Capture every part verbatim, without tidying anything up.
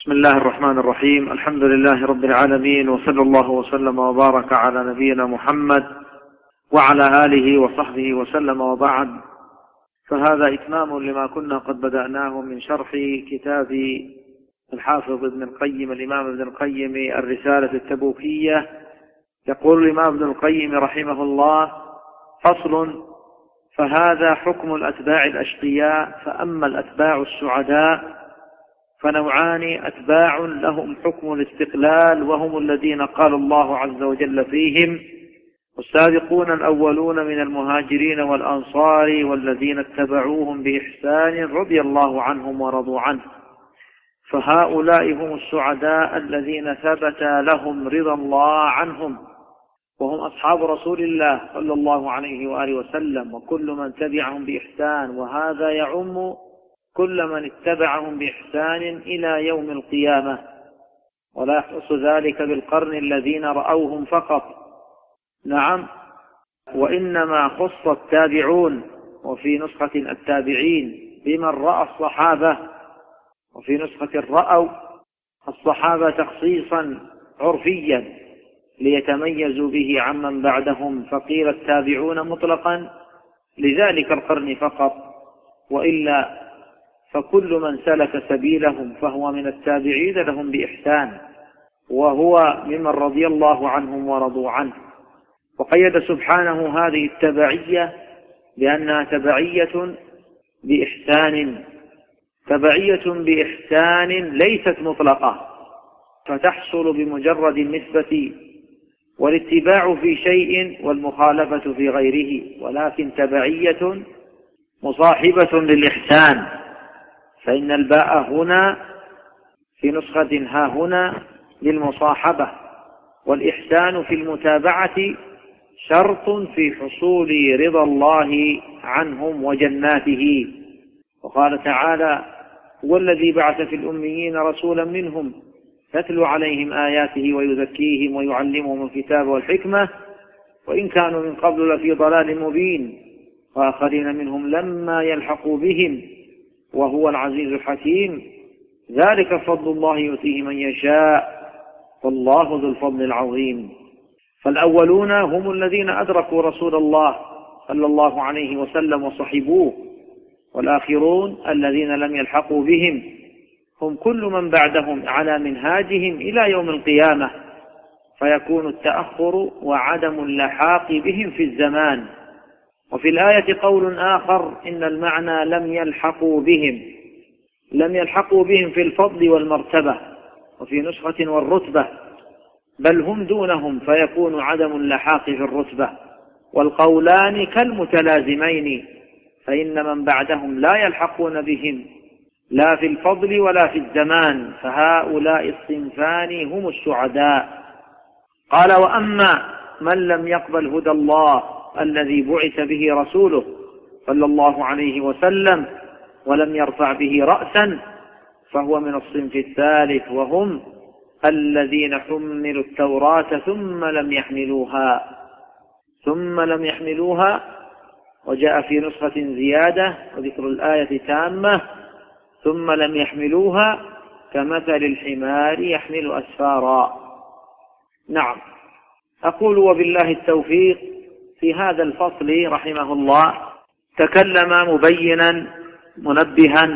بسم الله الرحمن الرحيم. الحمد لله رب العالمين، وصلى الله وسلم وبارك على نبينا محمد وعلى آله وصحبه وسلم، وبعد، فهذا إتمام لما كنا قد بدأناه من شرح كتاب الحافظ ابن القيم الإمام ابن القيم الرسالة التبوكية. يقول الإمام ابن القيم رحمه الله: فصل: فهذا حكم الأتباع الأشقياء. فأما الأتباع السعداء فنوعان: أتباع لهم حكم الاستقلال، وهم الذين قال الله عز وجل فيهم: والسابقون الأولون من المهاجرين والأنصار والذين اتبعوهم بإحسان رضي الله عنهم ورضوا عنه. فهؤلاء هم السعداء الذين ثبت لهم رضا الله عنهم، وهم أصحاب رسول الله صلى الله عليه وآله وسلم، وكل من تبعهم بإحسان، وهذا يعم كل من اتبعهم بإحسان إلى يوم القيامة، ولا يخص ذلك بالقرن الذين رأوهم فقط. نعم، وإنما خص التابعون، وفي نسخة التابعين، بمن رأى الصحابة، وفي نسخة رأوا الصحابة تخصيصا عرفيا ليتميزوا به عمن بعدهم، فقيل التابعون مطلقا لذلك القرن فقط، وإلا فكل من سلك سبيلهم فهو من التابعين لهم بإحسان، وهو ممن رضي الله عنهم ورضوا عنه. وقيد سبحانه هذه التبعية بأنها تبعية بإحسان، تبعية بإحسان ليست مطلقة فتحصل بمجرد النسبة والاتباع في شيء والمخالفة في غيره، ولكن تبعية مصاحبة للإحسان. فإن الباء هنا في نسخة ها هنا للمصاحبة، والإحسان في المتابعة شرط في حصول رضا الله عنهم وجناته. وقال تعالى: هو الذي بعث في الأميين رسولا منهم يتلو عليهم آياته ويزكيهم ويعلمهم الكتاب والحكمة وإن كانوا من قبل لفي ضلال مبين وآخرين منهم لما يلحقوا بهم وهو العزيز الحكيم. ذلك فضل الله يؤتيه من يشاء والله ذو الفضل العظيم. فالأولون هم الذين أدركوا رسول الله صلى الله عليه وسلم وصحبوه، والآخرون الذين لم يلحقوا بهم هم كل من بعدهم على منهاجهم إلى يوم القيامة، فيكون التأخر وعدم اللحاق بهم في الزمان. وفي الآية قول آخر: إن المعنى لم يلحقوا بهم، لم يلحقوا بهم في الفضل والمرتبة، وفي نسخة والرتبة، بل هم دونهم، فيكون عدم اللحاق في الرتبة. والقولان كالمتلازمين، فإن من بعدهم لا يلحقون بهم لا في الفضل ولا في الزمان، فهؤلاء الصنفان هم السعداء. قال: وأما من لم يقبل هدى الله الذي بعث به رسوله صلى الله عليه وسلم ولم يرفع به رأسا فهو من الصنف الثالث، وهم الذين حملوا التوراة ثم لم يحملوها ثم لم يحملوها وجاء في نسخة زيادة وذكر الآية تامة: ثم لم يحملوها كمثل الحمار يحمل أسفارا. نعم، أقول وبالله التوفيق. في هذا الفصل رحمه الله تكلم مبينا منبها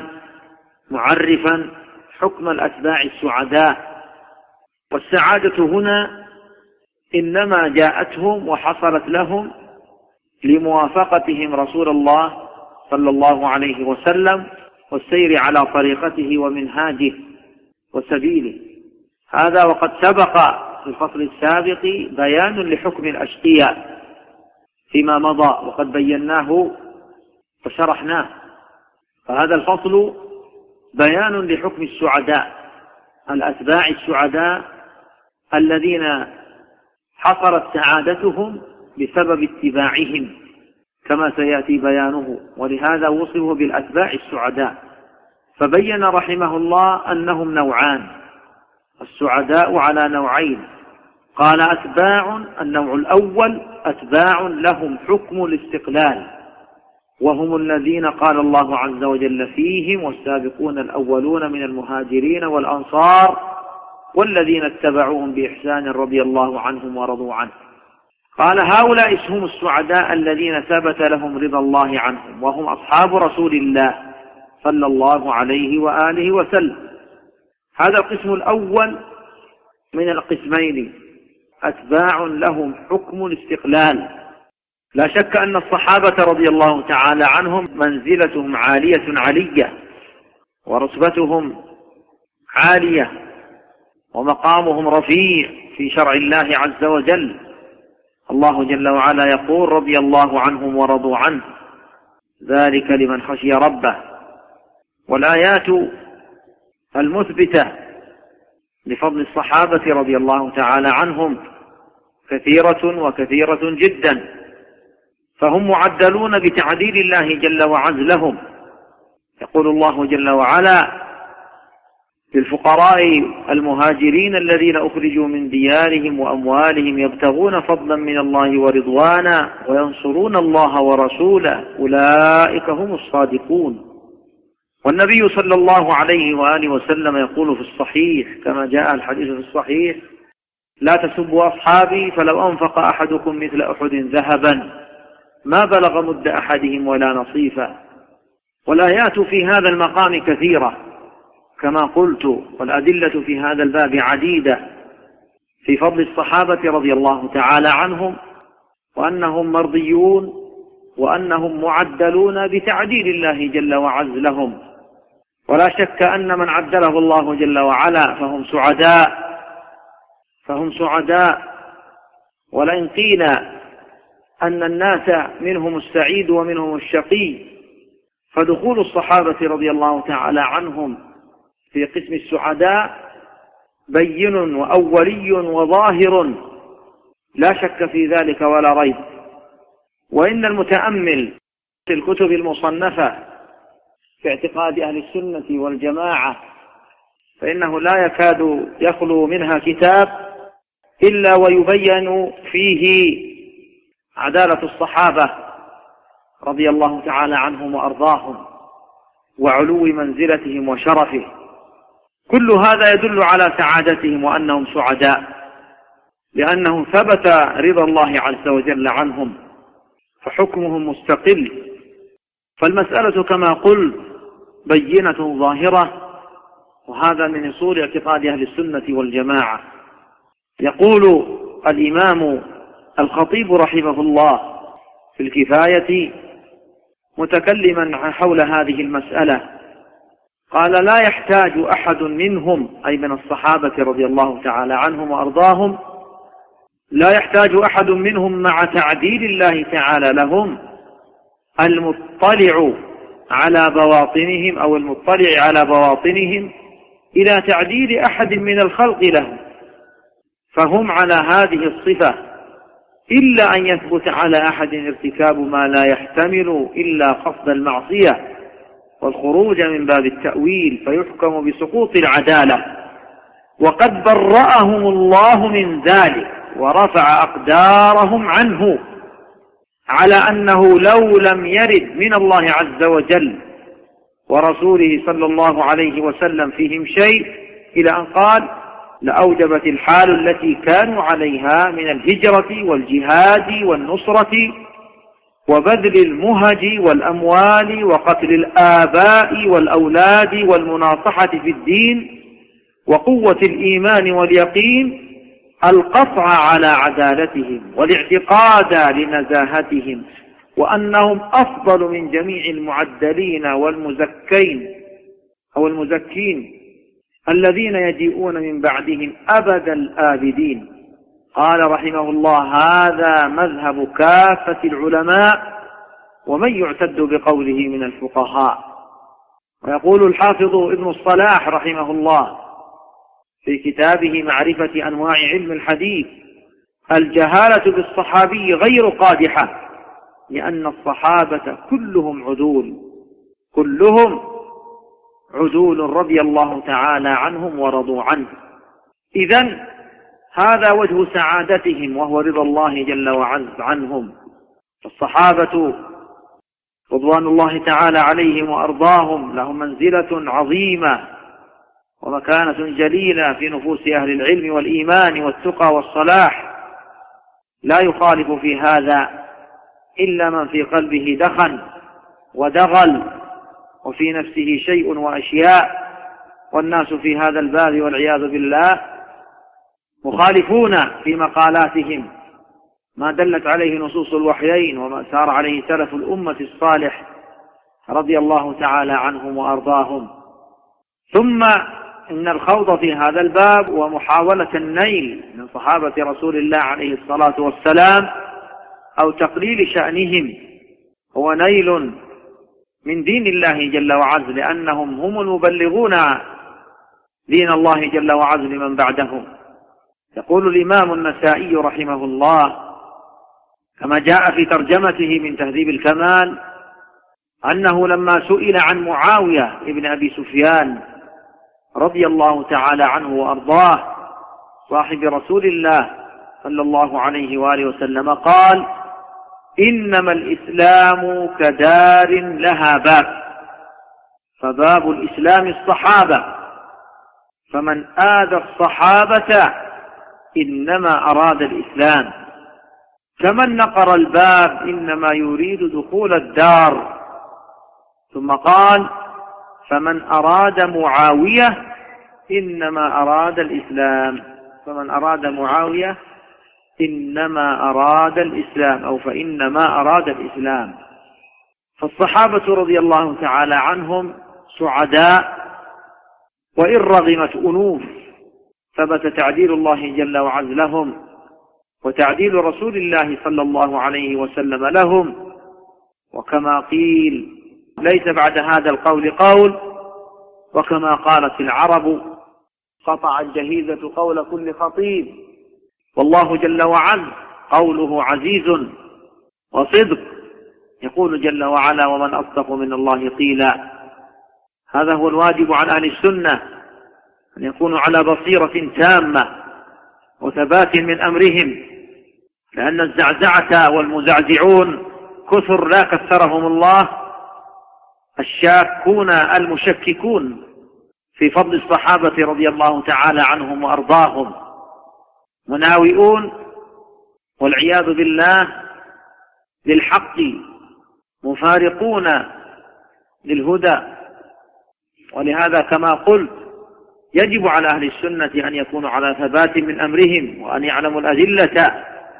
معرفا حكم الأتباع السعداء. والسعادة هنا إنما جاءتهم وحصلت لهم لموافقتهم رسول الله صلى الله عليه وسلم والسير على طريقته ومنهاجه وسبيله. هذا وقد سبق في الفصل السابق بيان لحكم الأشقياء فيما مضى، وقد بيناه وشرحناه. فهذا الفصل بيان لحكم السعداء، الأتباع السعداء الذين حصلت سعادتهم بسبب اتباعهم كما سيأتي بيانه، ولهذا وصفوا بالأتباع السعداء. فبين رحمه الله أنهم نوعان، السعداء على نوعين. قال: أتباع، النوع الأول أتباع لهم حكم الاستقلال، وهم الذين قال الله عز وجل فيهم: والسابقون الأولون من المهاجرين والأنصار والذين اتبعوهم بإحسان رضي الله عنهم ورضوا عنه. قال: هؤلاء هم السعداء الذين ثبت لهم رضا الله عنهم، وهم أصحاب رسول الله صلى الله عليه وآله وسلم. هذا القسم الأول من القسمين، أتباع لهم حكم الاستقلال. لا شك أن الصحابة رضي الله تعالى عنهم منزلتهم عالية علية، ورتبتهم عالية، ومقامهم رفيع في شرع الله عز وجل. الله جل وعلا يقول: رضي الله عنهم ورضوا عنه، ذلك لمن خشي ربه. والآيات المثبتة لفضل الصحابة رضي الله تعالى عنهم كثيرة وكثيرة جدا، فهم معدلون بتعديل الله جل وعز لهم. يقول الله جل وعلا للفقراء المهاجرين الذين أخرجوا من ديارهم وأموالهم يبتغون فضلا من الله ورضوانا وينصرون الله ورسوله أولئك هم الصادقون. والنبي صلى الله عليه وآله وسلم يقول في الصحيح كما جاء الحديث في الصحيح: لا تسبوا أصحابي فلو أنفق أحدكم مثل أحد ذهبا ما بلغ مد أحدهم ولا نصيفا. والآيات في هذا المقام كثيرة كما قلت، والأدلة في هذا الباب عديدة في فضل الصحابة رضي الله تعالى عنهم، وأنهم مرضيون، وأنهم معدلون بتعديل الله جل وعز لهم. ولا شك أن من عدله الله جل وعلا فهم سعداء فهم سعداء ولئن قيل أن الناس منهم السعيد ومنهم الشقي، فدخول الصحابة رضي الله تعالى عنهم في قسم السعداء بين وأولي وظاهر، لا شك في ذلك ولا ريب. وإن المتأمل في الكتب المصنفة في اعتقاد أهل السنة والجماعة فإنه لا يكاد يخلو منها كتاب إلا ويبين فيه عدالة الصحابة رضي الله تعالى عنهم وأرضاهم، وعلو منزلتهم وشرفه. كل هذا يدل على سعادتهم وأنهم سعداء، لأنهم ثبت رضا الله عز وجل عنهم، فحكمهم مستقل. فالمسألة كما قلت بينة ظاهرة، وهذا من أصول اعتقاد أهل السنة والجماعة. يقول الإمام الخطيب رحمه الله في الكفاية متكلما حول هذه المسألة، قال: لا يحتاج أحد منهم، أي من الصحابة رضي الله تعالى عنهم وأرضاهم، لا يحتاج أحد منهم مع تعديل الله تعالى لهم المطلع على بواطنهم أو المطلع على بواطنهم إلى تعديل أحد من الخلق لهم، فهم على هذه الصفة، إلا أن يثبت على أحد ارتكاب ما لا يحتمل إلا قصد المعصية والخروج من باب التأويل، فيحكم بسقوط العدالة. وقد برأهم الله من ذلك ورفع أقدارهم عنه، على أنه لو لم يرد من الله عز وجل ورسوله صلى الله عليه وسلم فيهم شيء، إلى أن قال: لأوجبت الحال التي كانوا عليها من الهجرة والجهاد والنصرة وبذل المهج والأموال وقتل الآباء والأولاد والمناصحة في الدين وقوة الإيمان واليقين القطع على عدالتهم والاعتقاد لنزاهتهم، وأنهم أفضل من جميع المعدلين والمزكين أو المزكين الذين يجيئون من بعدهم أبد الآبدين. قال رحمه الله: هذا مذهب كافة العلماء ومن يعتد بقوله من الفقهاء. ويقول الحافظ ابن الصلاح رحمه الله في كتابه معرفة أنواع علم الحديث: الجهالة بالصحابي غير قادحة، لأن الصحابة كلهم عدول كلهم عدول رضي الله تعالى عنهم ورضوا عنه. إذن هذا وجه سعادتهم، وهو رضا الله جل وعز عنهم. الصحابة رضوان الله تعالى عليهم وأرضاهم لهم منزلة عظيمة ومكانة جليلة في نفوس أهل العلم والإيمان والتقى والصلاح، لا يخالف في هذا إلا من في قلبه دخن ودغل وفي نفسه شيء وأشياء، والناس في هذا الباب والعياذ بالله مخالفون في مقالاتهم ما دلت عليه نصوص الوحيين وما سار عليه سلف الأمة الصالح رضي الله تعالى عنهم وأرضاهم. ثم إن الخوض في هذا الباب ومحاولة النيل من صحابة رسول الله عليه الصلاة والسلام أو تقليل شأنهم هو نيل من دين الله جل وعز، لأنهم هم المبلغون دين الله جل وعز لمن بعدهم. يقول الإمام النسائي رحمه الله كما جاء في ترجمته من تهذيب الكمال أنه لما سئل عن معاوية ابن أبي سفيان رضي الله تعالى عنه وأرضاه صاحب رسول الله صلى الله عليه وآله وسلم قال: إنما الإسلام كدار لها باب، فباب الإسلام الصحابة، فمن آذى الصحابة إنما أراد الإسلام، فمن نقر الباب إنما يريد دخول الدار. ثم قال: فمن أراد معاوية إنما أراد الإسلام، فمن أراد معاوية إنما أراد الإسلام أو فإنما أراد الإسلام. فالصحابة رضي الله تعالى عنهم سعداء، وإن رغمت أنوف ثبت تعديل الله جل وعز لهم وتعديل رسول الله صلى الله عليه وسلم لهم. وكما قيل: ليس بعد هذا القول قول، وكما قالت العرب: قطع الجهيزة قول كل خطيب. والله جل وعز قوله عزيز وصدق، يقول جل وعلا: ومن أصدق من الله قيلا. هذا هو الواجب على أهل السنة، أن يكونوا على بصيرة تامة وثبات من أمرهم، لأن الزعزعة والمزعزعون كثر لا كثرهم الله، الشاكون المشككون في فضل الصحابة رضي الله تعالى عنهم وأرضاهم، مناوئون والعياذ بالله للحق، مفارقون للهدى. ولهذا كما قلت يجب على أهل السنة أن يكونوا على ثبات من أمرهم، وأن يعلموا الأدلة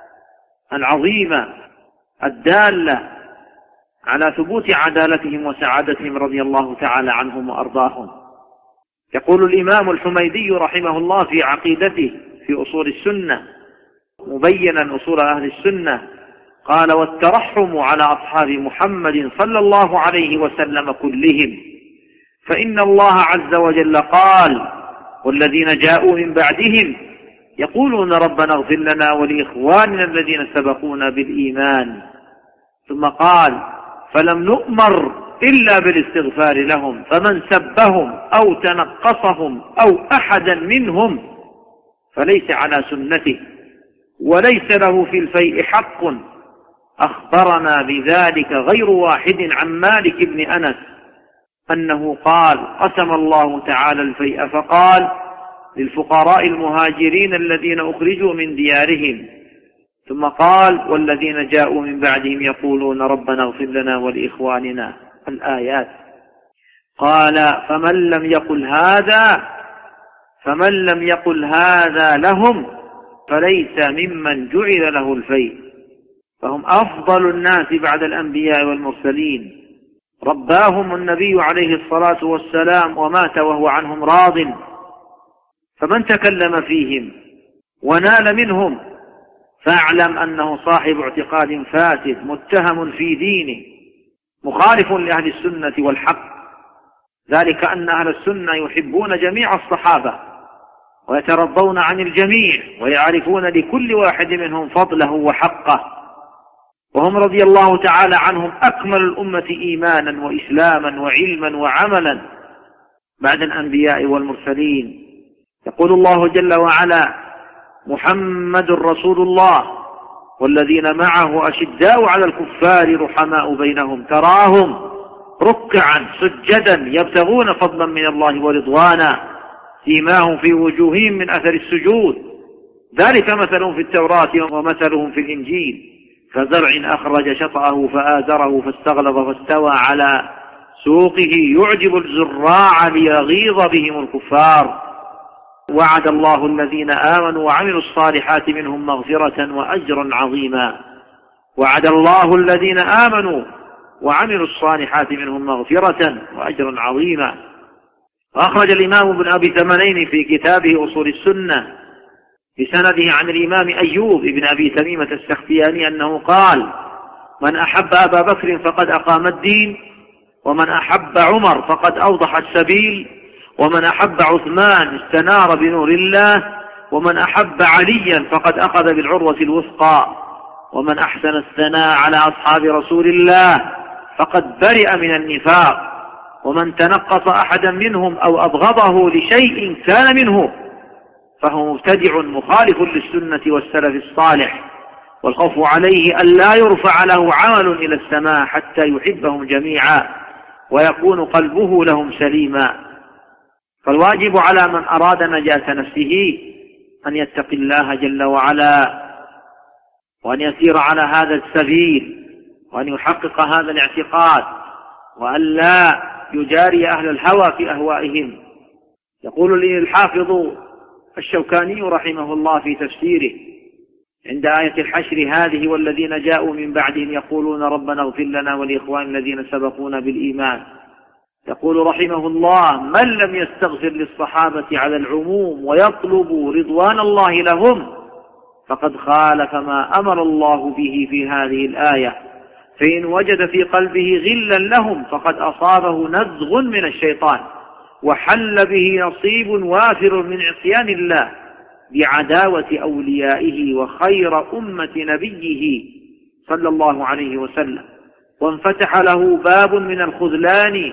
العظيمة الدالة على ثبوت عدالتهم وسعادتهم رضي الله تعالى عنهم وأرضاهم. يقول الإمام الحميدي رحمه الله في عقيدته في أصول السنة مبينا أصول أهل السنة، قال: والترحم على أصحاب محمد صلى الله عليه وسلم كلهم، فإن الله عز وجل قال: والذين جاءوا من بعدهم يقولون ربنا اغفر لنا ولإخواننا الذين سبقونا بالإيمان. ثم قال: فلم نؤمر إلا بالاستغفار لهم، فمن سبهم أو تنقصهم أو أحدا منهم فليس على سنته وليس له في الفيء حق. أخبرنا بذلك غير واحد عن مالك بن أنس أنه قال: قسم الله تعالى الفيء فقال: للفقراء المهاجرين الذين أخرجوا من ديارهم. ثم قال: والذين جاءوا من بعدهم يقولون ربنا اغفر لنا ولإخواننا الآيات. قال: فمن لم يقل هذا فمن لم يقل هذا لهم فليس ممن جعل له الفيء، فهم أفضل الناس بعد الأنبياء والمرسلين، رباهم النبي عليه الصلاة والسلام ومات وهو عنهم راض، فمن تكلم فيهم ونال منهم فاعلم أنه صاحب اعتقاد فاسد متهم في دينه مخالف لأهل السنة والحق. ذلك أن أهل السنة يحبون جميع الصحابة ويترضون عن الجميع ويعرفون لكل واحد منهم فضله وحقه، وهم رضي الله تعالى عنهم أكمل الأمة إيمانا وإسلاما وعلما وعملا بعد الأنبياء والمرسلين. يقول الله جل وعلا: محمد رسول الله والذين معه أشداء على الكفار رحماء بينهم تراهم ركعا سجدا يبتغون فضلا من الله ورضوانا سيماهم في وجوههم من أثر السجود ذلك مثلهم في التوراة ومثلهم في الإنجيل كزرع أخرج شطأه فآزره فاستغلظ فاستوى على سوقه يعجب الزراع ليغيظ بهم الكفار وعد الله الذين آمنوا وعملوا الصالحات منهم مغفرة وأجرا عظيما وعد الله الذين آمنوا وعملوا الصالحات منهم مغفرة وأجرا عظيما. وأخرج الإمام ابن أبي ثمنين في كتابه أصول السنة بسنده عن الإمام أيوب ابن أبي تميمة السختياني أنه قال من أحب أبا بكر فقد أقام الدين ومن أحب عمر فقد أوضح السبيل ومن أحب عثمان استنار بنور الله ومن أحب عليا فقد أخذ بالعروة الوثقى ومن أحسن الثناء على أصحاب رسول الله فقد برئ من النفاق ومن تنقص أحدا منهم أو أبغضه لشيء كان منه فهو مبتدع مخالف للسنة والسلف الصالح والخوف عليه أن لا يرفع له عمل إلى السماء حتى يحبهم جميعا ويكون قلبه لهم سليما. فالواجب على من أراد نجاة نفسه أن يتقي الله جل وعلا وأن يسير على هذا السبيل وأن يحقق هذا الاعتقاد وأن لا يجاري أهل الهوى في أهوائهم. يقول لي الحافظ الشوكاني رحمه الله في تفسيره عند آية الحشر هذه والذين جاءوا من بعدهم يقولون ربنا اغفر لنا ولإخوان الذين سبقونا بالإيمان يقول رحمه الله من لم يستغفر للصحابة على العموم ويطلب رضوان الله لهم فقد خالف ما أمر الله به في هذه الآية فإن وجد في قلبه غلا لهم فقد أصابه نزغ من الشيطان وحل به نصيب وافر من عصيان الله بعداوة أوليائه وخير أمة نبيه صلى الله عليه وسلم وانفتح له باب من الخذلان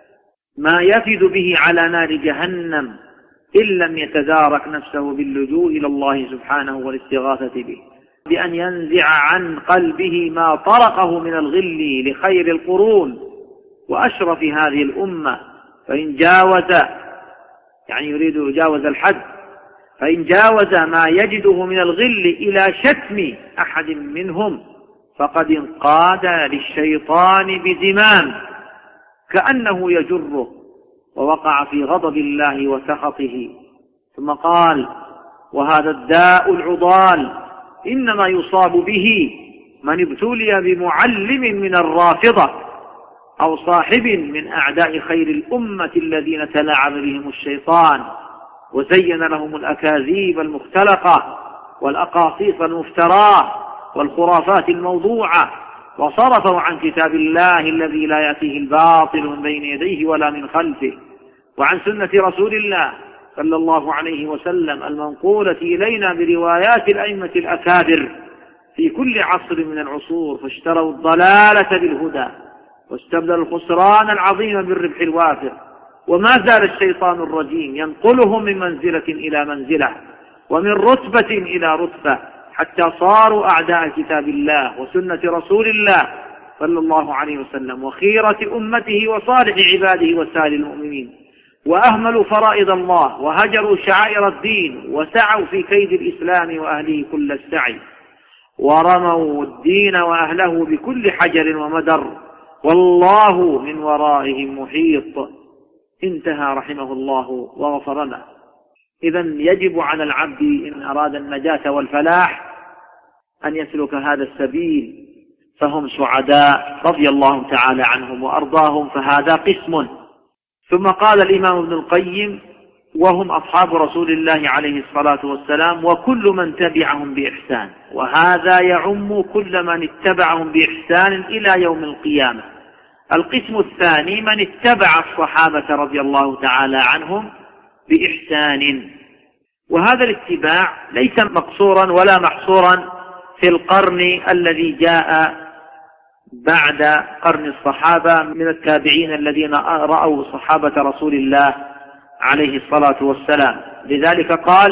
ما يفد به على نار جهنم إن لم يتدارك نفسه باللجوء إلى الله سبحانه والاستغاثة به بأن ينزع عن قلبه ما طرقه من الغل لخير القرون وأشرف هذه الأمة فإن جاوز يعني يريد يجاوز الحد فإن جاوز ما يجده من الغل إلى شتم أحد منهم فقد انقاد للشيطان بزمام كأنه يجره ووقع في غضب الله وسخطه. ثم قال وهذا الداء العضال إنما يصاب به من ابتلي بمعلم من الرافضة أو صاحب من أعداء خير الأمة الذين تلاعب بهم الشيطان وزين لهم الأكاذيب المختلقة والأقاصيص المفتراة والخرافات الموضوعة وصرفوا عن كتاب الله الذي لا يأتيه الباطل من بين يديه ولا من خلفه وعن سنة رسول الله صلى الله عليه وسلم المنقولة إلينا بروايات الأئمة الأكابر في كل عصر من العصور فاشتروا الضلالة بالهدى واستبدلوا الخسران العظيم بالربح الوافر وما زال الشيطان الرجيم ينقلهم من منزلة إلى منزلة ومن رتبة إلى رتبة حتى صاروا أعداء كتاب الله وسنة رسول الله صلى الله عليه وسلم وخيرة أمته وصالح عباده وسائر المؤمنين وأهملوا فرائض الله وهجروا شعائر الدين وسعوا في كيد الإسلام وأهله كل السعي ورموا الدين وأهله بكل حجر ومدر والله من ورائهم محيط. انتهى رحمه الله وغفر له. إذن يجب على العبد إن أراد النجاة والفلاح أن يسلك هذا السبيل فهم سعداء رضي الله تعالى عنهم وأرضاهم فهذا قسم. ثم قال الإمام ابن القيم وهم أصحاب رسول الله عليه الصلاة والسلام وكل من تبعهم بإحسان وهذا يعم كل من اتبعهم بإحسان إلى يوم القيامة. القسم الثاني من اتبع الصحابة رضي الله تعالى عنهم بإحسان وهذا الاتباع ليس مقصورا ولا محصورا في القرن الذي جاء بعد قرن الصحابة من التابعين الذين رأوا صحابة رسول الله عليه الصلاة والسلام. لذلك قال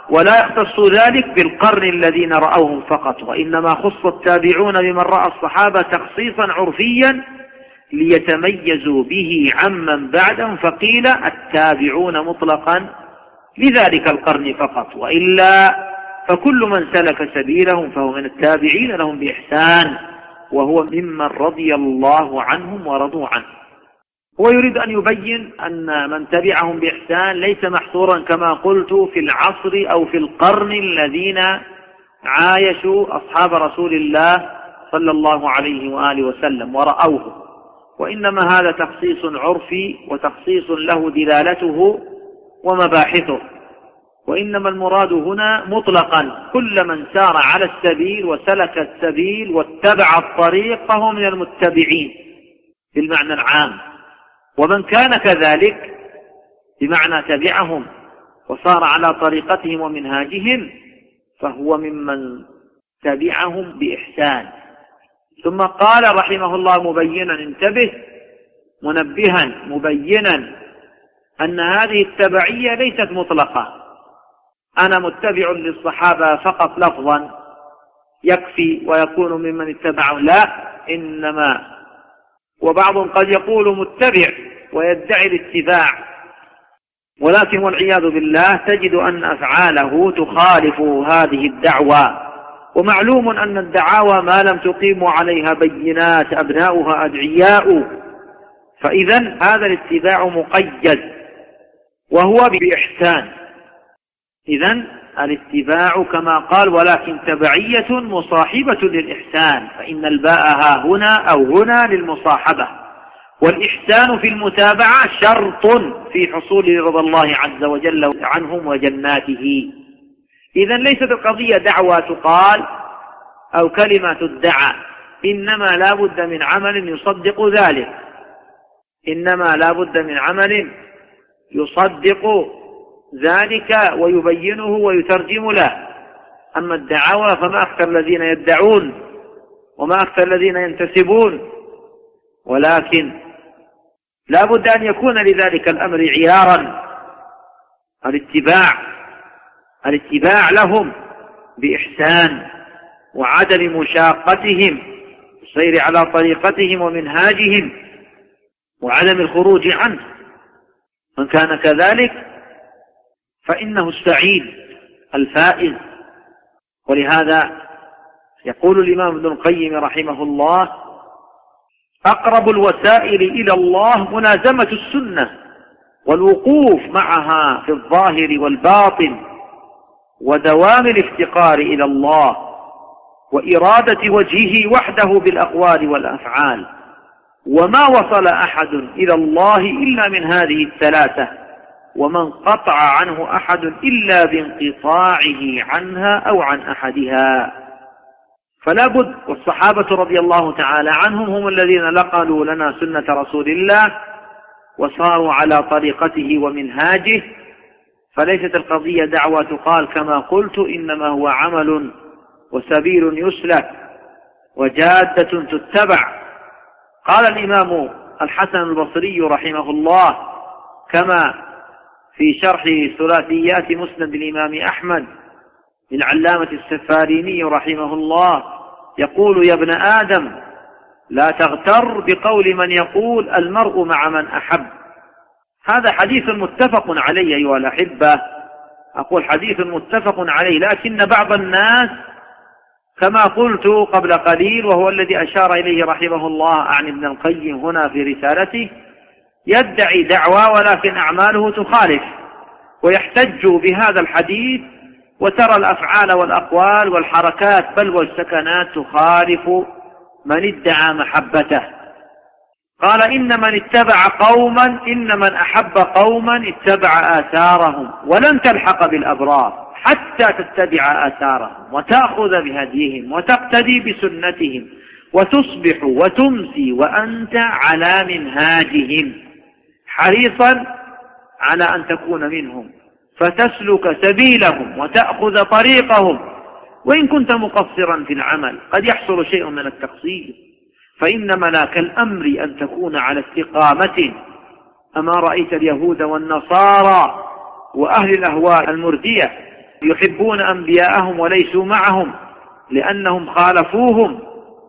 ولا يختص ذلك بالقرن الذين رأوهم فقط، وإنما خص التابعون بمن رأى الصحابة تخصيصا عرفيا ليتميزوا به عمن بعدهم، فقيل التابعون مطلقا لذلك القرن فقط، وإلا فكل من سلك سبيلهم فهو من التابعين لهم بإحسان، وهو ممن رضي الله عنهم ورضوا عنه. هو يريد أن يبين أن من تبعهم بإحسان ليس محصورا كما قلت في العصر أو في القرن الذين عايشوا أصحاب رسول الله صلى الله عليه وآله وسلم ورأوه، وإنما هذا تخصيص عرفي وتخصيص له دلالته ومباحثه، وإنما المراد هنا مطلقا كل من سار على السبيل وسلك السبيل واتبع الطريق فهو من المتبعين بالمعنى العام، ومن كان كذلك بمعنى تبعهم وصار على طريقتهم ومنهاجهم فهو ممن تبعهم بإحسان. ثم قال رحمه الله مبينا، انتبه، منبها مبينا أن هذه التبعية ليست مطلقة، أنا متبع للصحابة فقط لفظا يكفي ويكون ممن اتبعوا، لا، إنما وبعضهم قد يقول متبع ويدعي الاتباع، ولكن والعياذ بالله تجد أن أفعاله تخالف هذه الدعوة، ومعلوم أن الدعاوى ما لم تقيم عليها بينات أبناؤها أدعياء، فإذا هذا الاتباع مقيد وهو بإحسان. إذن الاتباع كما قال ولكن تبعية مصاحبة للإحسان، فإن الباء ها هنا أو هنا للمصاحبة، والإحسان في المتابعة شرط في حصول رضا الله عز وجل عنهم وجناته. إذن ليست القضية دعوة تقال أو كلمة تدعى، إنما لا بد من عمل يصدق ذلك، إنما لا بد من عمل يصدق ذلك ويبينه ويترجم له. أما الدعاوى فما أكثر الذين يدعون وما أكثر الذين ينتسبون، ولكن لا بد أن يكون لذلك الأمر عيارا، الاتباع الاتباع لهم بإحسان وعدم مشاقتهم، السير على طريقتهم ومنهاجهم وعدم الخروج عنه. من كان كذلك فإنه السعيد الفائز. ولهذا يقول الإمام ابن القيم رحمه الله: أقرب الوسائل إلى الله ملازمة السنة والوقوف معها في الظاهر والباطن، ودوام الافتقار إلى الله، وإرادة وجهه وحده بالأقوال والأفعال. وما وصل أحد إلى الله إلا من هذه الثلاثة، ومن قطع عنه أحد إلا بانقطاعه عنها أو عن أحدها. فلا بد، والصحابة رضي الله تعالى عنهم هم الذين نقلوا لنا سنة رسول الله وصاروا على طريقته ومنهاجه، فليست القضية دعوة تقال كما قلت، إنما هو عمل وسبيل يسلك وجادة تتبع. قال الإمام الحسن البصري رحمه الله كما في شرح ثلاثيات مسند الإمام أحمد للعلامة السفاريني رحمه الله، يقول: يا ابن آدم لا تغتر بقول من يقول المرء مع من أحب. هذا حديث متفق عليه أيها الأحبة، أقول حديث متفق عليه، لكن بعض الناس كما قلت قبل قليل وهو الذي أشار إليه رحمه الله عن ابن القيم هنا في رسالته، يدعي دعوى ولكن أعماله تخالف، ويحتج بهذا الحديث، وترى الأفعال والأقوال والحركات بل والسكنات تخالف من ادعى محبته. قال: إن من اتبع قوما إن من أحب قوما اتبع آثارهم، ولن تلحق بالأبرار حتى تتبع آثارهم وتأخذ بهديهم وتقتدي بسنتهم وتصبح وتمسي وأنت على منهاجهم، حريصا على أن تكون منهم فتسلك سبيلهم وتأخذ طريقهم، وإن كنت مقصرا في العمل قد يحصل شيء من التقصير، فإن ملاك الأمر أن تكون على استقامة. أما رأيت اليهود والنصارى وأهل الأهواء المردية يحبون أنبياءهم وليسوا معهم لأنهم خالفوهم.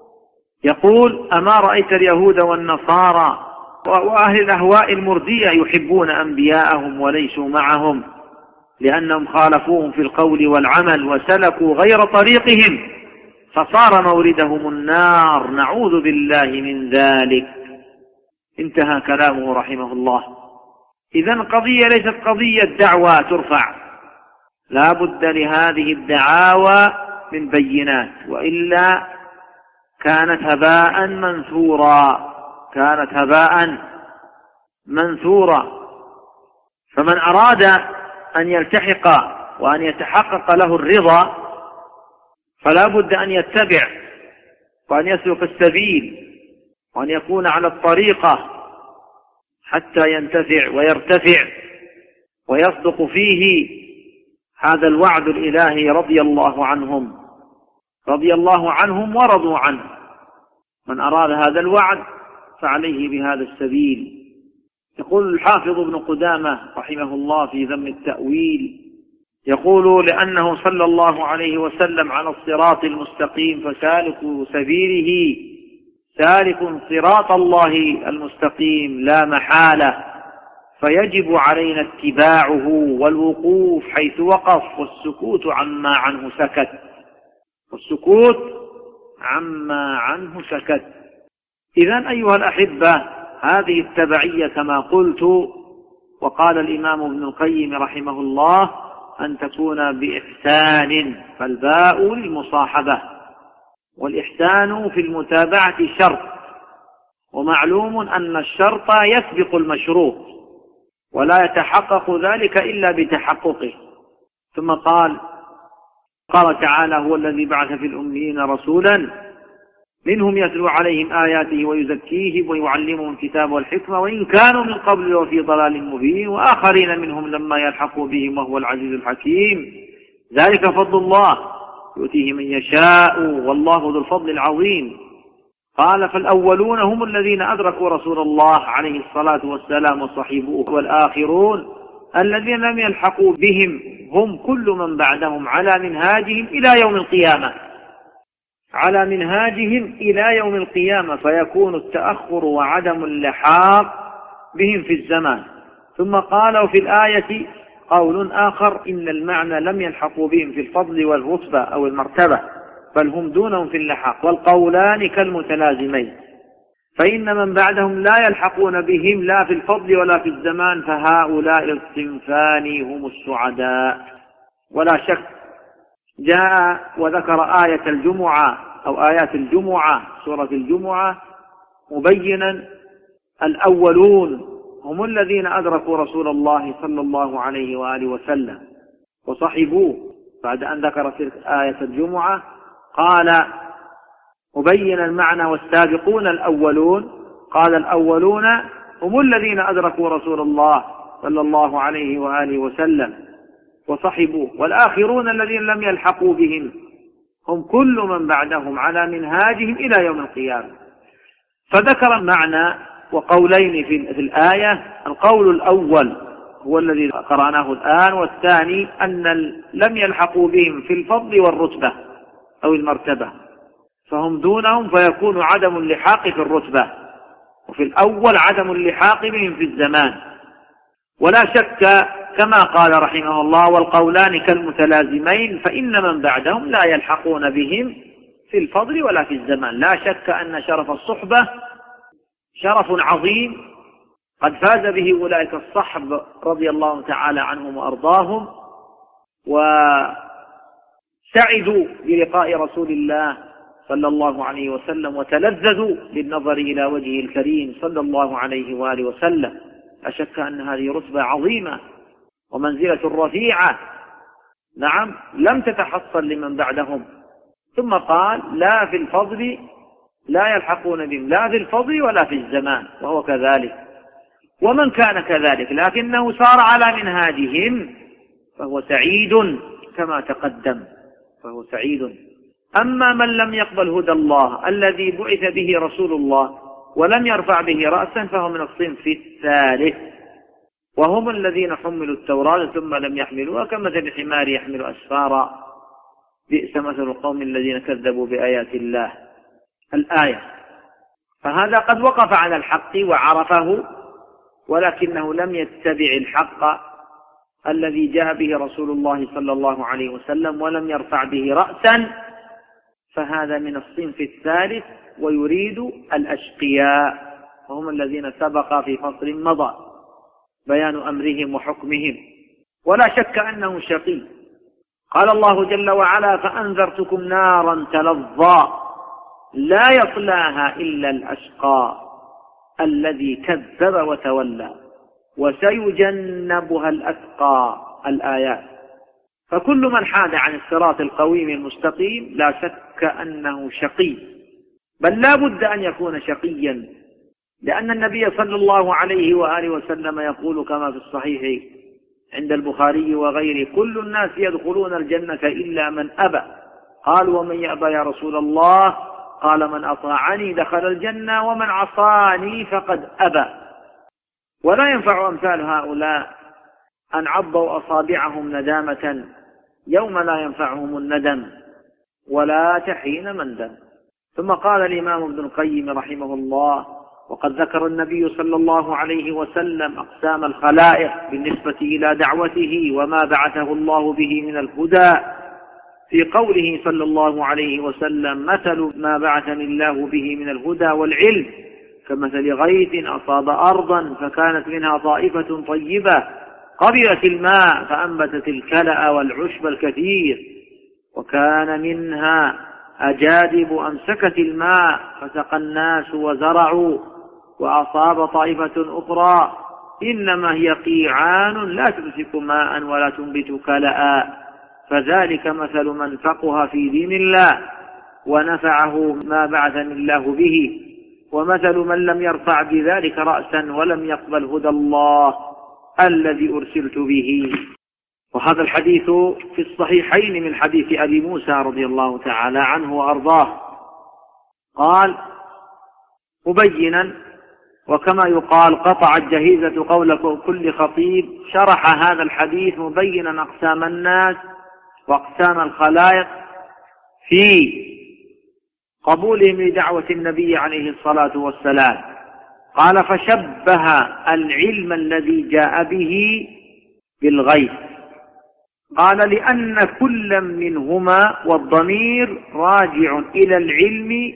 يقول: أما رأيت اليهود والنصارى وأهل الأهواء المردية يحبون أنبياءهم وليسوا معهم لأنهم خالفوهم في القول والعمل وسلكوا غير طريقهم فصار موردهم النار، نعوذ بالله من ذلك. انتهى كلامه رحمه الله. إذن قضية ليست قضية دعوى ترفع، لا بد لهذه الدعاوى من بينات، وإلا كانت هباء منثورا كانت هباء منثورا. فمن أراد أن يلتحق وأن يتحقق له الرضا فلا بد أن يتبع وأن يسلك السبيل وأن يكون على الطريقة حتى ينتفع ويرتفع ويصدق فيه هذا الوعد الإلهي. رضي الله عنهم رضي الله عنهم ورضوا عنه. من أراد هذا الوعد فعليه بهذا السبيل. يقول الحافظ ابن قدامة رحمه الله في ذم التأويل، يقول: لأنه صلى الله عليه وسلم على الصراط المستقيم فسالك سبيله سالك صراط الله المستقيم لا محالة، فيجب علينا اتباعه والوقوف حيث وقف والسكوت عما عنه سكت والسكوت عما عنه سكت. إذن أيها الأحبة، هذه التبعية كما قلت، وقال الإمام ابن القيم رحمه الله: أن تكون بإحسان، فالباء للمصاحبة، والإحسان في المتابعة شرط، ومعلوم أن الشرط يسبق المشروط ولا يتحقق ذلك إلا بتحققه. ثم قال قال تعالى: هو الذي بعث في الأميين رسولا منهم يتلو عليهم آياته ويزكيهم ويعلمهم الكتاب والحكمة وإن كانوا من قبل وفي ضلال مبين وآخرين منهم لما يلحقوا بهم وهو العزيز الحكيم، ذلك فضل الله يؤتيه من يشاء والله ذو الفضل العظيم. قال: فالأولون هم الذين أدركوا رسول الله عليه الصلاة والسلام وصحبوه، والآخرون الذين لم يلحقوا بهم هم كل من بعدهم على منهاجهم إلى يوم القيامة على منهاجهم إلى يوم القيامة فيكون التأخر وعدم اللحاق بهم في الزمان. ثم قال: وفي الآية قول آخر إن المعنى لم يلحقوا بهم في الفضل والرتبة أو المرتبة بل هم دونهم في اللحاق، والقولان كالمتلازمين، فإن من بعدهم لا يلحقون بهم لا في الفضل ولا في الزمان، فهؤلاء الصنفان هم السعداء. ولا شك جاء وذكر آية الجمعة أو آيات الجمعة سورة الجمعة مبينا الأولون هم الذين أدركوا رسول الله صلى الله عليه وآله وسلم وصحبوه. بعد أن ذكر في آية الجمعة قال مبين المعنى: والسابقون الأولون. قال: الأولون هم الذين أدركوا رسول الله صلى الله عليه وآله وسلم وصحبوه، والآخرون الذين لم يلحقوا بهم هم كل من بعدهم على منهاجهم إلى يوم القيامة. فذكر المعنى وقولين في الآية: القول الأول هو الذي قرأناه الآن، والثاني أن لم يلحقوا بهم في الفضل والرتبة أو المرتبة فهم دونهم فيكون عدم اللحاق في الرتبة، وفي الأول عدم اللحاق بهم في الزمان. ولا شك كما قال رحمه الله: والقولان كالمتلازمين، فإن من بعدهم لا يلحقون بهم في الفضل ولا في الزمان. لا شك أن شرف الصحبة شرف عظيم قد فاز به أولئك الصحب رضي الله تعالى عنهم وأرضاهم، وسعدوا بلقاء رسول الله صلى الله عليه وسلم وتلذذوا بالنظر إلى وجهه الكريم صلى الله عليه وآله وسلم. لا شك أن هذه رتبة عظيمة ومنزلة رفيعة، نعم، لم تتحصل لمن بعدهم. ثم قال: لا في الفضل لا يلحقون بهم لا في الفضل ولا في الزمان، وهو كذلك. ومن كان كذلك لكنه صار على منهاجهم فهو سعيد كما تقدم فهو سعيد. أما من لم يقبل هدى الله الذي بعث به رسول الله ولم يرفع به رأسا فهو من الصنف الثالث وهم الذين حملوا التوراة ثم لم يحملوها كمثل الحمار يحمل أسفارا بئس مثل القوم الذين كذبوا بآيات الله. الآية. فهذا قد وقف على الحق وعرفه، ولكنه لم يتبع الحق الذي جاء به رسول الله صلى الله عليه وسلم ولم يرفع به رأسا، فهذا من الصنف الثالث، ويريد الأشقياء، وهم الذين سبق في فصل مضى بيان أمرهم وحكمهم. ولا شك أنه شقي. قال الله جل وعلا: فأنذرتكم نارا تلظى لا يصلاها إلا الأشقى الذي كذب وتولى وسيجنبها الأتقى. الآيات. فكل من حاد عن الصراط القويم المستقيم لا شك أنه شقي، بل لا بد أن يكون شقيا، لأن النبي صلى الله عليه وآله وسلم يقول كما في الصحيح عند البخاري وغيره: كل الناس يدخلون الجنة إلا من أبى. قالوا: ومن يأبى يا رسول الله؟ قال: من أطاعني دخل الجنة ومن عصاني فقد أبى. ولا ينفع أمثال هؤلاء أن عضوا أصابعهم ندامة يوم لا ينفعهم الندم ولا تحين مندم. ثم قال الإمام ابن القيم رحمه الله: وقد ذكر النبي صلى الله عليه وسلم أقسام الخلائق بالنسبة إلى دعوته وما بعثه الله به من الهدى في قوله صلى الله عليه وسلم: مثل ما بعثني الله به من الهدى والعلم كمثل غيث أصاب أرضا فكانت منها طائفة طيبة قبلت الماء فأنبتت الكلأ والعشب الكثير، وكان منها أجادب أمسكت الماء فسقى الناس وزرعوا، وأصاب طائفة أخرى إنما هي قيعان لا تمسك ماء ولا تنبت كلأ، فذلك مثل من فقه في دين الله ونفعه ما بعثني الله به، ومثل من لم يرفع بذلك رأسا ولم يقبل هدى الله الذي أرسلت به. وهذا الحديث في الصحيحين من حديث أبي موسى رضي الله تعالى عنه وأرضاه قال مبينا، وكما يقال قطعت جهيزة قول كل خطيب، شرح هذا الحديث مبينا أقسام الناس وأقسام الخلائق في قبولهم لدعوة النبي عليه الصلاة والسلام. قال: فشبه العلم الذي جاء به بالغيث. قال: لأن كل منهما والضمير راجع إلى العلم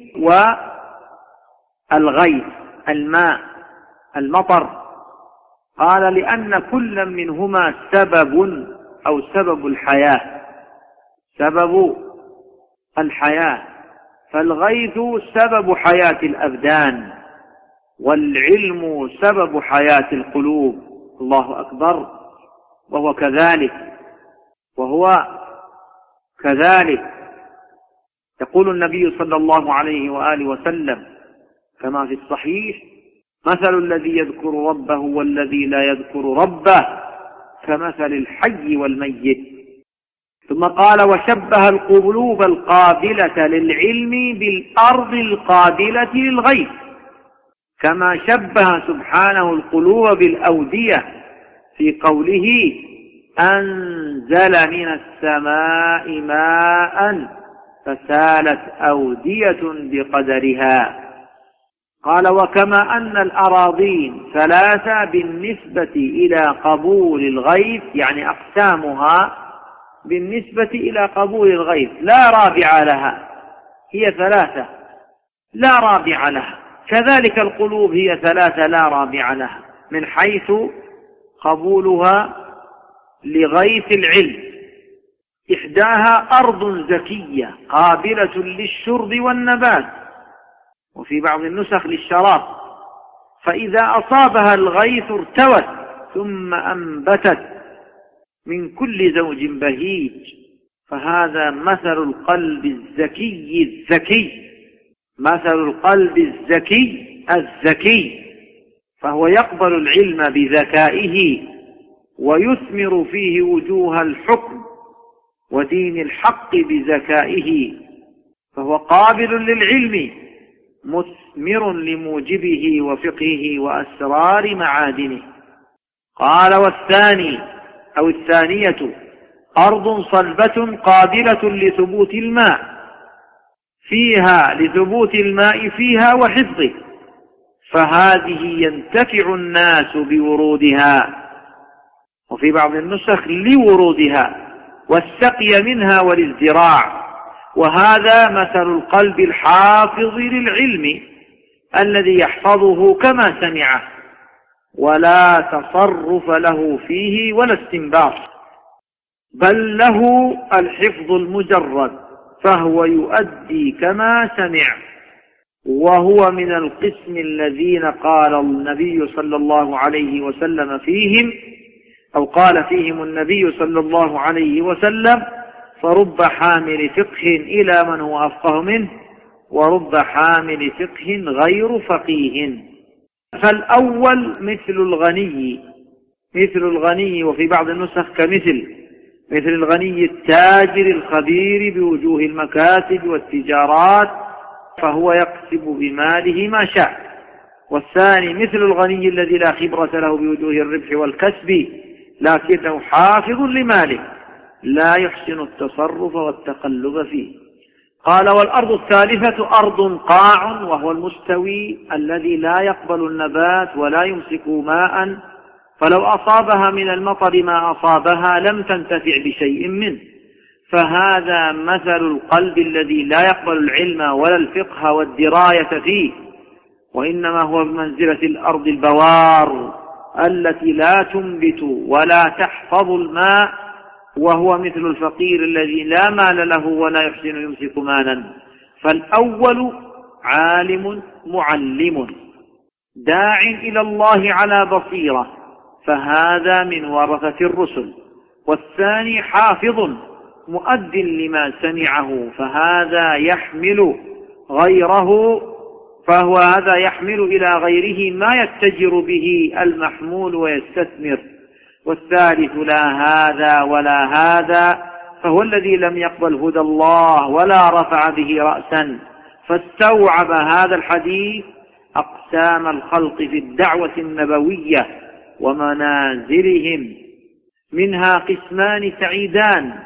والغيث الماء المطر. قال: لأن كل منهما سبب أو سبب الحياة، سبب الحياة، فالغيث سبب حياة الأبدان والعلم سبب حياة القلوب. الله أكبر. وهو كذلك وهو كذلك يقول النبي صلى الله عليه وآله وسلم كما في الصحيح: مثل الذي يذكر ربه والذي لا يذكر ربه كمثل الحي والميت. ثم قال: وشبه القلوب القابلة للعلم بالأرض القابلة للغيث، كما شبه سبحانه القلوب بالأودية في قوله: أنزل من السماء ماء فسالت أودية بقدرها. قال: وكما أن الأراضين ثلاثة بالنسبة إلى قبول الغيث، يعني أقسامها بالنسبة إلى قبول الغيث لا رابع لها، هي ثلاثة لا رابع لها، كذلك القلوب هي ثلاثة لا رابع لها من حيث قبولها لغيث العلم. إحداها أرض زكية قابلة للشرب والنبات، وفي بعض النسخ للشراب، فإذا أصابها الغيث ارتوت ثم أنبتت من كل زوج بهيج. فهذا مثل القلب الزكي الذكي، مثل القلب الزكي الذكي، فهو يقبل العلم بذكائه ويثمر فيه وجوه الحكم ودين الحق بذكائه، فهو قابل للعلم مثمر لموجبه وفقهه وأسرار معادنه. قال والثاني أو الثانية أرض صلبة قابلة لثبوت الماء فيها لثبوت الماء فيها وحفظه، فهذه ينتفع الناس بورودها، وفي بعض النسخ لورودها والسقي منها والازدراع. وهذا مثل القلب الحافظ للعلم الذي يحفظه كما سمعه ولا تصرف له فيه ولا استنباط، بل له الحفظ المجرد، فهو يؤدي كما سمع. وهو من القسم الذين قال النبي صلى الله عليه وسلم فيهم أو قال فيهم النبي صلى الله عليه وسلم: فرب حامل فقه إلى من هو أفقه منه، ورب حامل فقه غير فقيه. فالأول مثل الغني مثل الغني وفي بعض النسخ كمثل مثل الغني التاجر الخبير بوجوه المكاسب والتجارات، فهو يكسب بماله ما شاء. والثاني مثل الغني الذي لا خبرة له بوجوه الربح والكسب، لكنه حافظ لماله لا يحسن التصرف والتقلب فيه. قال والأرض الثالثة أرض قاع، وهو المستوي الذي لا يقبل النبات ولا يمسك ماء، فلو أصابها من المطر ما أصابها لم تنتفع بشيء منه. فهذا مثل القلب الذي لا يقبل العلم ولا الفقه والدراية فيه، وإنما هو بمنزلة الأرض البوار التي لا تنبت ولا تحفظ الماء، وهو مثل الفقير الذي لا مال له ولا يحسن يمسك مالا. فالأول عالم معلم داع إلى الله على بصيرة، فهذا من ورثة الرسل. والثاني حافظ مؤد لما سمعه، فهذا يحمل غيره فهو هذا يحمل إلى غيره ما يتجر به المحمول ويستثمر. والثالث لا هذا ولا هذا، فهو الذي لم يقبل هدى الله ولا رفع به رأسا. فاستوعب هذا الحديث أقسام الخلق في الدعوة النبوية ومنازلهم، منها قسمان سعيدان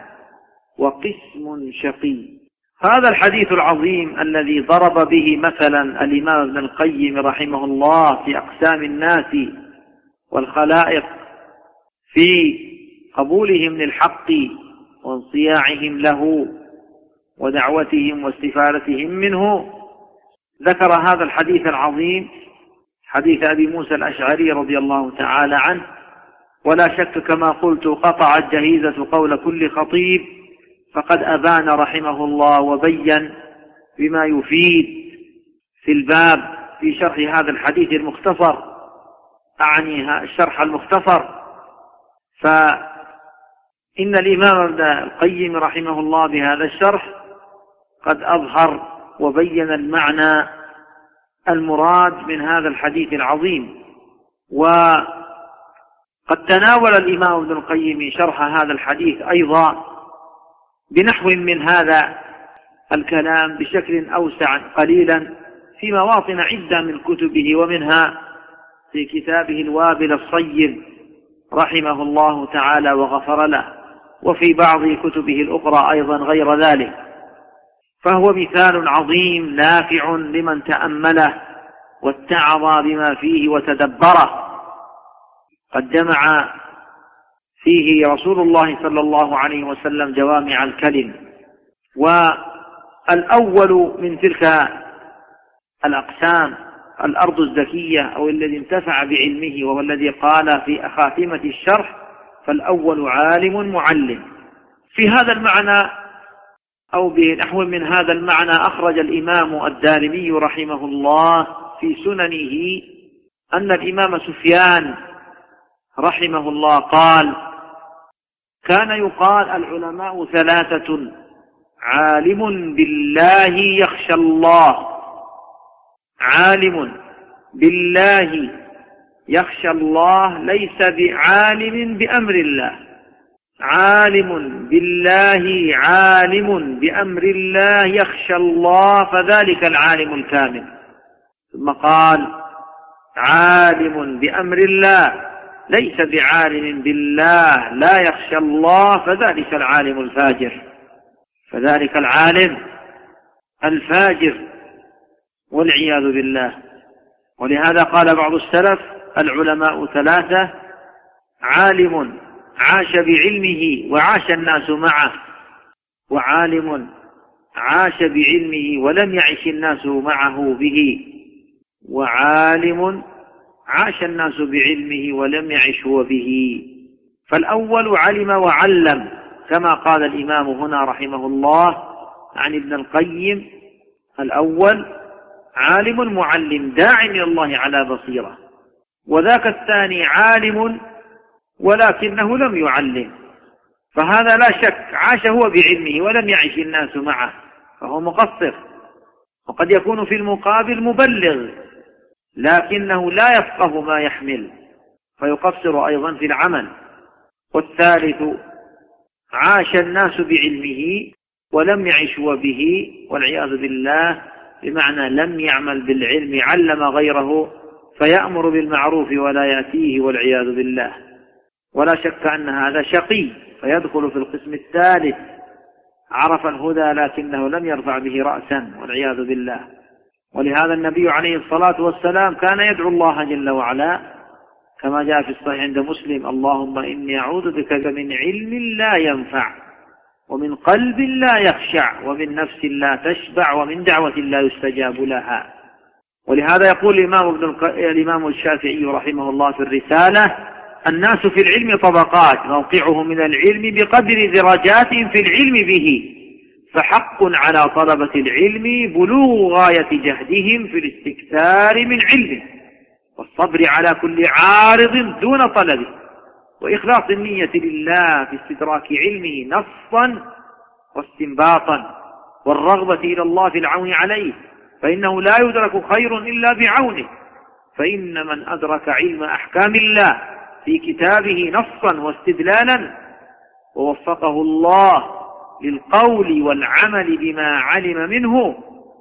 وقسم شقي. هذا الحديث العظيم الذي ضرب به مثلا الإمام ابن القيم رحمه الله في أقسام الناس والخلائق في قبولهم للحق وانصياعهم له ودعوتهم واستفادتهم منه، ذكر هذا الحديث العظيم حديث أبي موسى الأشعري رضي الله تعالى عنه. ولا شك كما قلت قطع الجهيزة قول كل خطيب، فقد أبان رحمه الله وبين بما يفيد في الباب في شرح هذا الحديث المختصر، أعني الشرح المختصر. فإن الإمام ابن القيم رحمه الله بهذا الشرح قد أظهر وبين المعنى المراد من هذا الحديث العظيم. وقد تناول الإمام ابن القيم شرح هذا الحديث أيضا بنحو من هذا الكلام بشكل أوسع قليلا في مواطن عدة من كتبه، ومنها في كتابه الوابل الصيب رحمه الله تعالى وغفر له، وفي بعض كتبه الأخرى أيضا غير ذلك. فهو مثال عظيم نافع لمن تأمله واتعظ بما فيه وتدبره. قد جمع فيه رسول الله صلى الله عليه وسلم جوامع الكلم. والأول من تلك الأقسام الأرض الزكية أو الذي انتفع بعلمه، وهو الذي قال في خاتمة الشرح: فالأول عالم معلم. في هذا المعنى أو بنحو من هذا المعنى أخرج الإمام الدارمي رحمه الله في سننه أن الإمام سفيان رحمه الله قال: كان يقال العلماء ثلاثة: عالم بالله يخشى الله، عالم بالله يخشى الله ليس بعالم بأمر الله، عالم بالله عالم بأمر الله يخشى الله فذلك العالم الكامل. ثم قال: عالم بأمر الله ليس بعالم بالله لا يخشى الله فذلك العالم الفاجر، فذلك العالم الفاجر والعياذ بالله. ولهذا قال بعض السلف: العلماء ثلاثة: عالم عاش بعلمه وعاش الناس معه، وعالم عاش بعلمه ولم يعش الناس معه به، وعالم عاش الناس بعلمه ولم يعش هو به. فالأول علم وعلم، كما قال الإمام هنا رحمه الله عن ابن القيم: الأول عالم معلم داع إلى الله على بصيرة، وذاك الثاني عالم ولكنه لم يعلم، فهذا لا شك عاش هو بعلمه ولم يعش الناس معه فهو مقصر. وقد يكون في المقابل مبلغ لكنه لا يفقه ما يحمل فيقصر أيضا في العمل. والثالث عاش الناس بعلمه ولم يعش هو به والعياذ بالله، بمعنى لم يعمل بالعلم، علم غيره فيأمر بالمعروف ولا يأتيه والعياذ بالله. ولا شك أن هذا شقي فيدخل في القسم الثالث: عرف الهدى لكنه لم يرفع به رأسا والعياذ بالله. ولهذا النبي عليه الصلاة والسلام كان يدعو الله جل وعلا كما جاء في الصحيح عند مسلم: اللهم إني أعوذ بك من علم لا ينفع، ومن قلب لا يخشع، ومن نفس لا تشبع، ومن دعوة لا يستجاب لها. ولهذا يقول الإمام, ابن الق... الإمام الشافعي رحمه الله في الرسالة: الناس في العلم طبقات، موقعه من العلم بقدر درجاتهم في العلم به، فحق على طلبة العلم بلوغ غاية جهدهم في الاستكثار من علمه، والصبر على كل عارض دون طلبه، وإخلاص النية لله في استدراك علمه نصا واستنباطا، والرغبة إلى الله في العون عليه، فإنه لا يدرك خير إلا بعونه. فإن من أدرك علم أحكام الله في كتابه نصا واستدلالا ووفقه الله للقول والعمل بما علم منه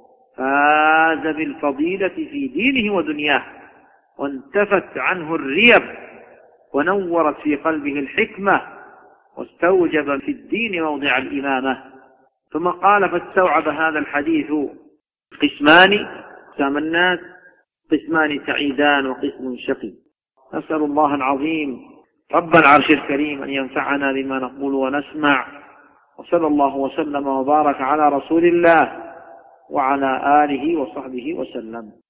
فاز بالفضيلة في دينه ودنياه، وانتفت عنه الريب، ونورت في قلبه الحكمة، واستوجب في الدين موضع الإمامة. ثم قال: فاستوعب هذا الحديث قسمان، قسم الناس قسمان سعيدان وقسم شقي. نسأل الله العظيم رب العرش الكريم أن ينفعنا بما نقول ونسمع، وصلى الله وسلم وبارك على رسول الله وعلى آله وصحبه وسلم.